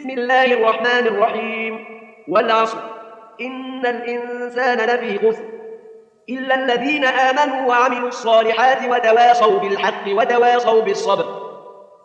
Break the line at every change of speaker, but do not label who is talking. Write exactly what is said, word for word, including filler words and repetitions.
بسم الله الرحمن الرحيم والعصر إن الإنسان لفي خسر إلا الذين آمنوا وعملوا الصالحات وتواصوا بالحق وتواصوا بالصبر